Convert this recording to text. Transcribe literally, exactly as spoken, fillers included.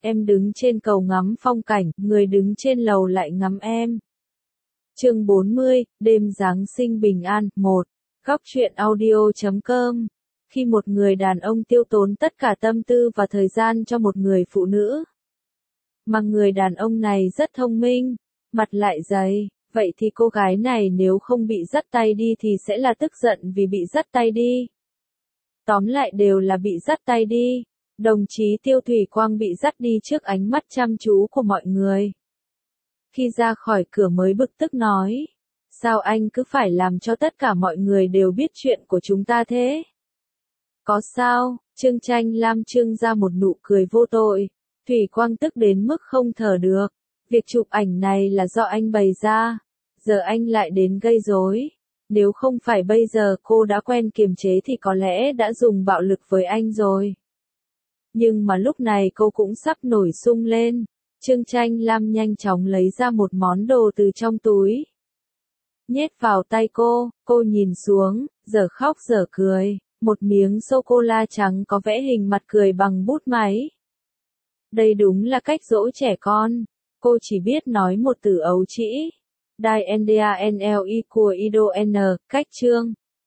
Em đứng trên cầu ngắm phong cảnh, người đứng trên lầu lại ngắm em. Chương bốn mươi, đêm Giáng sinh bình an, một. Góc truyện audio chấm com. Khi một người đàn ông tiêu tốn tất cả tâm tư và thời gian cho một người phụ nữ, mà người đàn ông này rất thông minh, mặt lại dày, vậy thì cô gái này nếu không bị dắt tay đi thì sẽ là tức giận vì bị dắt tay đi. Tóm lại đều là bị dắt tay đi. Đồng chí Tiêu Thủy Quang bị dắt đi trước ánh mắt chăm chú của mọi người. Khi ra khỏi cửa mới bực tức nói, sao anh cứ phải làm cho tất cả mọi người đều biết chuyện của chúng ta thế? Có sao? Trương Tranh Lam trương ra một nụ cười vô tội. Thủy Quang tức đến mức không thở được. Việc chụp ảnh này là do anh bày ra. Giờ anh lại đến gây rối. Nếu không phải bây giờ cô đã quen kiềm chế thì có lẽ đã dùng bạo lực với anh rồi. Nhưng mà lúc này cô cũng sắp nổi sung lên. Trương Tranh Lam nhanh chóng lấy ra một món đồ từ trong túi. Nhét vào tay cô, cô nhìn xuống, giờ khóc giờ cười. Một miếng sô-cô-la trắng có vẽ hình mặt cười bằng bút máy. Đây đúng là cách dỗ trẻ con. Cô chỉ biết nói một từ ấu trĩ. Dai N D A N L I của Ido N, cách chương.